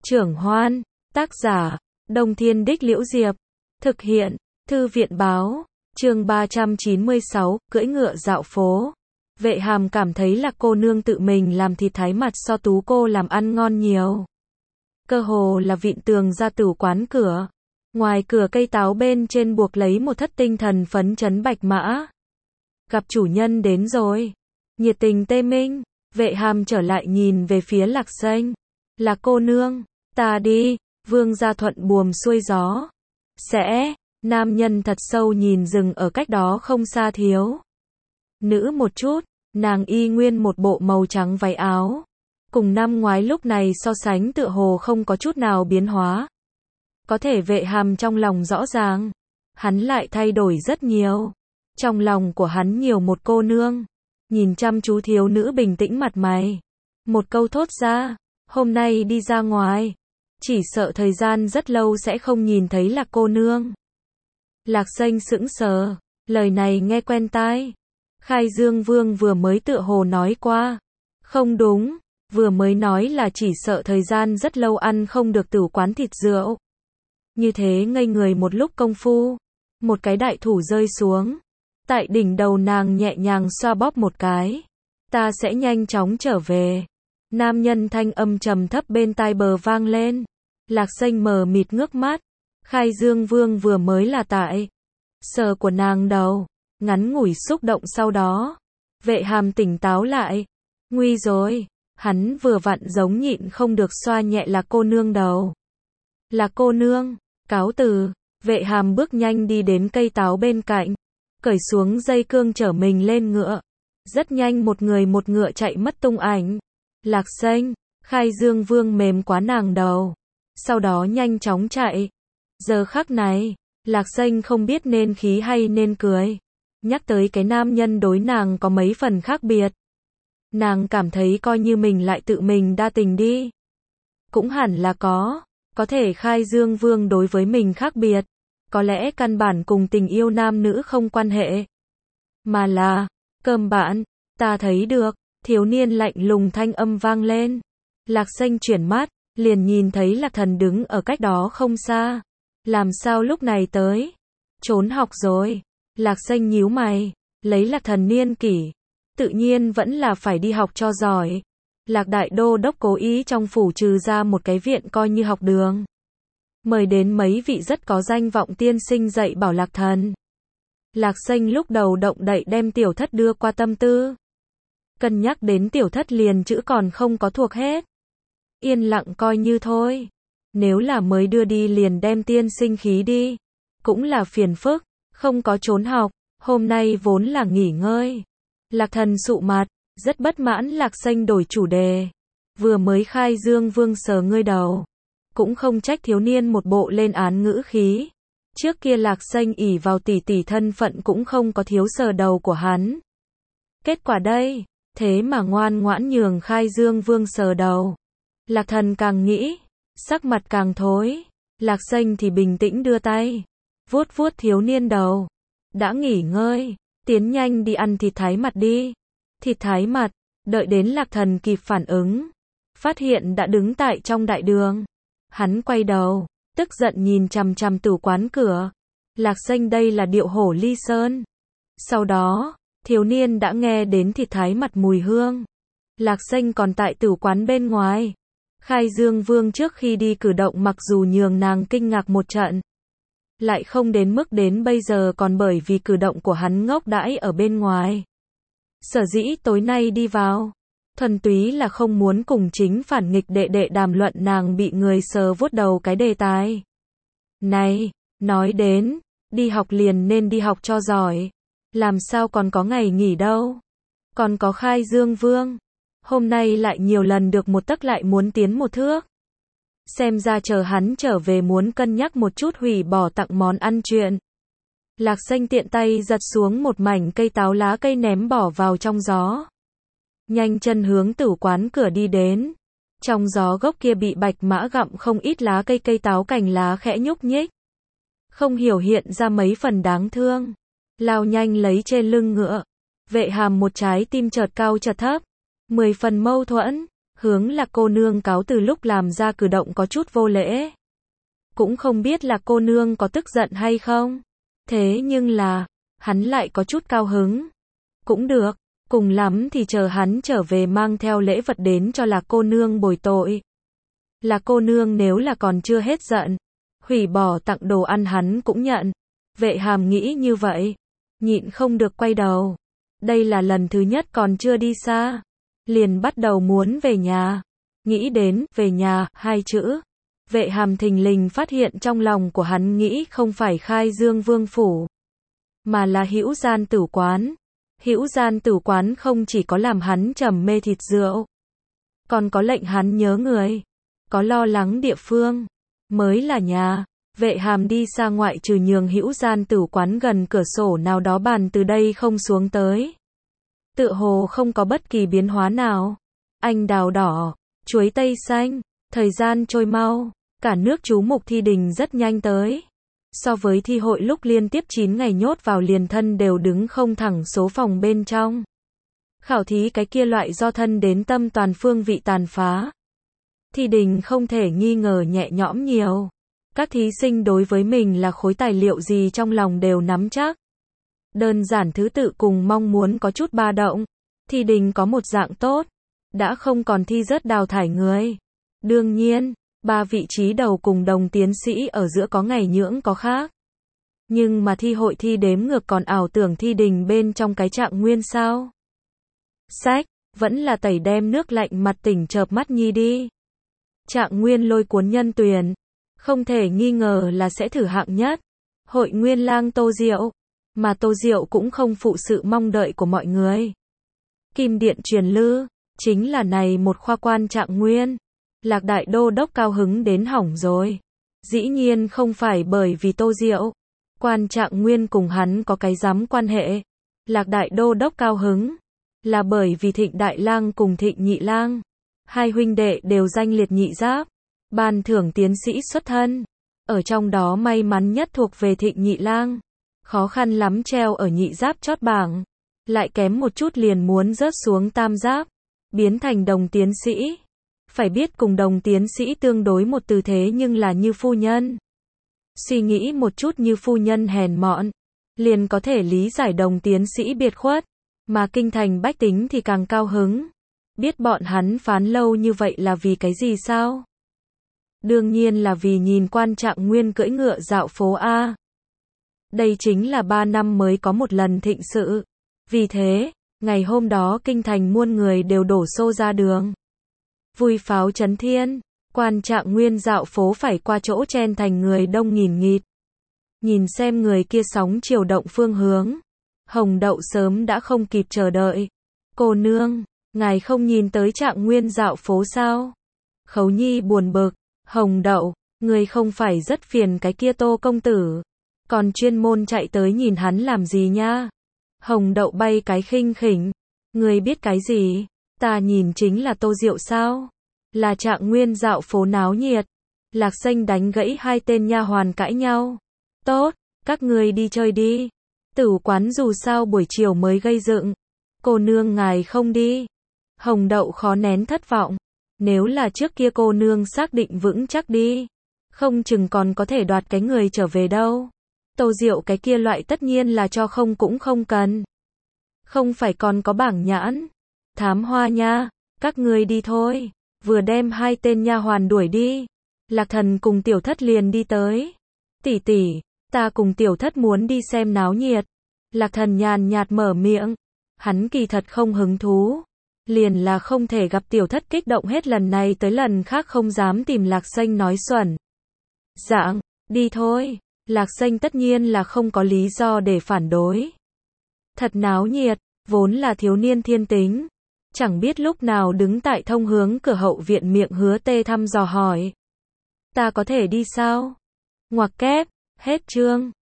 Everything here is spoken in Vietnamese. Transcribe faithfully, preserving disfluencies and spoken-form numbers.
Trưởng Hoan, tác giả, Đông Thiên Đích Liễu Diệp, thực hiện, Thư viện báo, chương ba trăm chín mươi sáu, cưỡi ngựa dạo phố. Vệ Hàm cảm thấy là cô nương tự mình làm thịt thái mặt so Tú cô làm ăn ngon nhiều. Cơ hồ là vịn tường ra tửu quán cửa. Ngoài cửa cây táo bên trên buộc lấy một thất tinh thần phấn chấn bạch mã. Gặp chủ nhân đến rồi. Nhiệt tình tê minh, Vệ Hàm trở lại nhìn về phía Lạc Xanh. Là cô nương, ta đi, Vương gia thuận buồm xuôi gió. Sẽ, nam nhân thật sâu nhìn rừng ở cách đó không xa thiếu. Nữ một chút, nàng y nguyên một bộ màu trắng váy áo. Cùng năm ngoái lúc này so sánh tựa hồ không có chút nào biến hóa. Có thể Vệ Hàm trong lòng rõ ràng, hắn lại thay đổi rất nhiều. Trong lòng của hắn nhiều một cô nương. Nhìn chăm chú thiếu nữ bình tĩnh mặt mày. Một câu thốt ra, hôm nay đi ra ngoài, chỉ sợ thời gian rất lâu sẽ không nhìn thấy Lạc cô nương. Lạc Xanh sững sờ, lời này nghe quen tai. Khai Dương Vương vừa mới tựa hồ nói qua. Không đúng, vừa mới nói là chỉ sợ thời gian rất lâu ăn không được tửu quán thịt rượu. Như thế ngây người một lúc công phu, một cái đại thủ rơi xuống. Tại đỉnh đầu nàng nhẹ nhàng xoa bóp một cái. Ta sẽ nhanh chóng trở về. Nam nhân thanh âm trầm thấp bên tai bờ vang lên. Lạc Xanh mờ mịt ngước mắt. Khai Dương Vương vừa mới là tại sờ của nàng đầu. Ngắn ngủi xúc động sau đó. Vệ Hàm tỉnh táo lại. Nguy rồi. Hắn vừa vặn giống nhịn không được xoa nhẹ Lạc cô nương đầu. Lạc cô nương, cáo từ. Vệ Hàm bước nhanh đi đến cây táo bên cạnh. Cởi xuống dây cương chở mình lên ngựa. Rất nhanh một người một ngựa chạy mất tung ảnh. Lạc Xanh, Khai Dương Vương mềm quá nàng đầu. Sau đó nhanh chóng chạy. Giờ khắc này, Lạc Xanh không biết nên khí hay nên cười. Nhắc tới cái nam nhân đối nàng có mấy phần khác biệt. Nàng cảm thấy coi như mình lại tự mình đa tình đi. Cũng hẳn là có. Có thể Khai Dương Vương đối với mình khác biệt. Có lẽ căn bản cùng tình yêu nam nữ không quan hệ. Mà là, cơm bạn, ta thấy được, thiếu niên lạnh lùng thanh âm vang lên. Lạc Xanh chuyển mắt, liền nhìn thấy Lạc Thần đứng ở cách đó không xa. Làm sao lúc này tới? Trốn học rồi. Lạc Xanh nhíu mày, lấy Lạc Thần niên kỷ. Tự nhiên vẫn là phải đi học cho giỏi. Lạc Đại Đô đốc cố ý trong phủ trừ ra một cái viện coi như học đường. Mời đến mấy vị rất có danh vọng tiên sinh dạy bảo Lạc Thần. Lạc Xanh lúc đầu động đậy đem tiểu thất đưa qua tâm tư. Cân nhắc đến tiểu thất liền chữ còn không có thuộc hết. Yên lặng coi như thôi. Nếu là mới đưa đi liền đem tiên sinh khí đi. Cũng là phiền phức, không có trốn học, hôm nay vốn là nghỉ ngơi. Lạc Thần sụ mặt, rất bất mãn. Lạc Xanh đổi chủ đề. Vừa mới Khai Dương Vương sờ ngươi đầu. Cũng không trách thiếu niên một bộ lên án ngữ khí. Trước kia Lạc Xanh ỷ vào tỷ tỷ thân phận cũng không có thiếu sờ đầu của hắn. Kết quả đây, thế mà ngoan ngoãn nhường Khai Dương Vương sờ đầu. Lạc Thần càng nghĩ, sắc mặt càng thối. Lạc Xanh thì bình tĩnh đưa tay, vuốt vuốt thiếu niên đầu. Đã nghỉ ngơi, tiến nhanh đi ăn thịt thái mặt đi. Thịt thái mặt, đợi đến Lạc Thần kịp phản ứng. Phát hiện đã đứng tại trong đại đường. Hắn quay đầu, tức giận nhìn chằm chằm tửu quán cửa. Lạc Xanh đây là điệu hổ ly sơn. Sau đó, thiếu niên đã nghe đến thịt thái mặt mùi hương. Lạc Xanh còn tại tửu quán bên ngoài. Khai Dương Vương trước khi đi cử động mặc dù nhường nàng kinh ngạc một trận. Lại không đến mức đến bây giờ còn bởi vì cử động của hắn ngốc đãi ở bên ngoài. Sở dĩ tối nay đi vào. Thuần túy là không muốn cùng chính phản nghịch đệ đệ đàm luận nàng bị người sờ vuốt đầu cái đề tài. Này, nói đến, đi học liền nên đi học cho giỏi. Làm sao còn có ngày nghỉ đâu. Còn có Khai Dương Vương. Hôm nay lại nhiều lần được một tấc lại muốn tiến một thước. Xem ra chờ hắn trở về muốn cân nhắc một chút hủy bỏ tặng món ăn chuyện. Lạc Xanh tiện tay giật xuống một mảnh cây táo lá cây ném bỏ vào trong gió. Nhanh chân hướng tửu quán cửa đi đến. Trong gió gốc kia bị bạch mã gặm không ít lá cây cây táo cành lá khẽ nhúc nhích. Không hiểu hiện ra mấy phần đáng thương. Lao nhanh lấy trên lưng ngựa. Vệ Hàm một trái tim chợt cao chợt thấp. Mười phần mâu thuẫn. hướng Lạc cô nương cáo từ lúc làm ra cử động có chút vô lễ. Cũng không biết Lạc cô nương có tức giận hay không. Thế nhưng là, hắn lại có chút cao hứng. Cũng được, cùng lắm thì chờ hắn trở về mang theo lễ vật đến cho Lạc cô nương bồi tội. Lạc cô nương nếu là còn chưa hết giận, hủy bỏ tặng đồ ăn hắn cũng nhận. Vệ Hàm nghĩ như vậy, nhịn không được quay đầu. Đây là lần thứ nhất còn chưa đi xa, liền bắt đầu muốn về nhà. Nghĩ đến về nhà hai chữ, Vệ Hàm thình lình phát hiện trong lòng của hắn nghĩ không phải Khai Dương Vương phủ, mà là Hữu Gian Tử quán. Hữu Gian Tử quán không chỉ có làm hắn trầm mê thịt rượu, còn có lệnh hắn nhớ người, có lo lắng địa phương, mới là nhà. Vệ Hàm đi xa ngoại trừ nhường Hữu Gian Tử quán gần cửa sổ nào đó bàn từ đây không xuống tới. Tựa hồ không có bất kỳ biến hóa nào. Anh đào đỏ, chuối tây xanh, thời gian trôi mau, cả nước chú mục thi đình rất nhanh tới. So với thi hội lúc liên tiếp chín ngày nhốt vào liền thân đều đứng không thẳng số phòng bên trong. Khảo thí cái kia loại do thân đến tâm toàn phương vị tàn phá. Thi đình không thể nghi ngờ nhẹ nhõm nhiều. Các thí sinh đối với mình là khối tài liệu gì trong lòng đều nắm chắc. Đơn giản thứ tự cùng mong muốn có chút ba động. Thi đình có một dạng tốt, đã không còn thi rớt đào thải người. Đương nhiên, ba vị trí đầu cùng đồng tiến sĩ ở giữa có ngày nhưỡng có khác. Nhưng mà thi hội thi đếm ngược còn ảo tưởng thi đình bên trong cái Trạng Nguyên sao? Sách, vẫn là tẩy đem nước lạnh mặt tỉnh chợp mắt nhi đi. Trạng Nguyên lôi cuốn nhân tuyển, không thể nghi ngờ là sẽ thử hạng nhất. Hội Nguyên lang Tô Diệu, mà Tô Diệu cũng không phụ sự mong đợi của mọi người. Kim Điện truyền lư, chính là này một khoa quan Trạng Nguyên. Lạc đại đô đốc cao hứng đến hỏng rồi. Dĩ nhiên không phải bởi vì Tô Diệu. Quan Trạng Nguyên cùng hắn có cái giám quan hệ. Lạc đại đô đốc cao hứng, là bởi vì Thịnh Đại Lang cùng Thịnh Nhị Lang. Hai huynh đệ đều danh liệt nhị giáp. Ban thưởng tiến sĩ xuất thân. Ở trong đó may mắn nhất thuộc về Thịnh Nhị Lang. Khó khăn lắm treo ở nhị giáp chót bảng. Lại kém một chút liền muốn rớt xuống tam giáp. Biến thành đồng tiến sĩ. Phải biết cùng đồng tiến sĩ tương đối một từ thế nhưng là như phu nhân. Suy nghĩ một chút như phu nhân hèn mọn, liền có thể lý giải đồng tiến sĩ biệt khuất. Mà kinh thành bách tính thì càng cao hứng. Biết bọn hắn phán lâu như vậy là vì cái gì sao? Đương nhiên là vì nhìn Quan Trạng Nguyên cưỡi ngựa dạo phố A. Đây chính là ba năm mới có một lần thịnh sự. Vì thế, ngày hôm đó kinh thành muôn người đều đổ xô ra đường. Vui pháo chấn thiên, Quan Trạng Nguyên dạo phố phải qua chỗ chen thành người đông nghìn nghịt. Nhìn xem người kia sóng chiều động phương hướng. Hồng Đậu sớm đã không kịp chờ đợi. Cô nương, ngài không nhìn tới Trạng Nguyên dạo phố sao? Khấu Nhi buồn bực. Hồng Đậu, người không phải rất phiền cái kia Tô công tử, còn chuyên môn chạy tới nhìn hắn làm gì nha? Hồng Đậu bay cái khinh khỉnh. Người biết cái gì? Ta nhìn chính là Tô Diệu sao? Là Trạng Nguyên dạo phố náo nhiệt. Lạc Xanh đánh gãy hai tên nha hoàn cãi nhau. Tốt, các người đi chơi đi. Tử quán dù sao buổi chiều mới gây dựng. Cô nương ngài không đi. Hồng Đậu khó nén thất vọng. Nếu là trước kia cô nương xác định vững chắc đi, không chừng còn có thể đoạt cái người trở về đâu. Tô Diệu cái kia loại tất nhiên là cho không cũng không cần. Không phải còn có bảng nhãn. Thám hoa nha, các ngươi đi thôi. Vừa đem hai tên nha hoàn đuổi đi, Lạc Thần cùng Tiểu Thất liền đi tới. Tỷ tỷ, ta cùng Tiểu Thất muốn đi xem náo nhiệt. Lạc Thần nhàn nhạt mở miệng. Hắn kỳ thật không hứng thú. Liền là không thể gặp Tiểu Thất kích động hết lần này tới lần khác không dám tìm Lạc Xanh nói xuẩn. Dạng, đi thôi. Lạc Xanh tất nhiên là không có lý do để phản đối. Thật náo nhiệt, vốn là thiếu niên thiên tính. Chẳng biết lúc nào đứng tại thông hướng cửa hậu viện miệng hứa tê thăm dò hỏi. Ta có thể đi sao? Ngoặc kép, hết chương.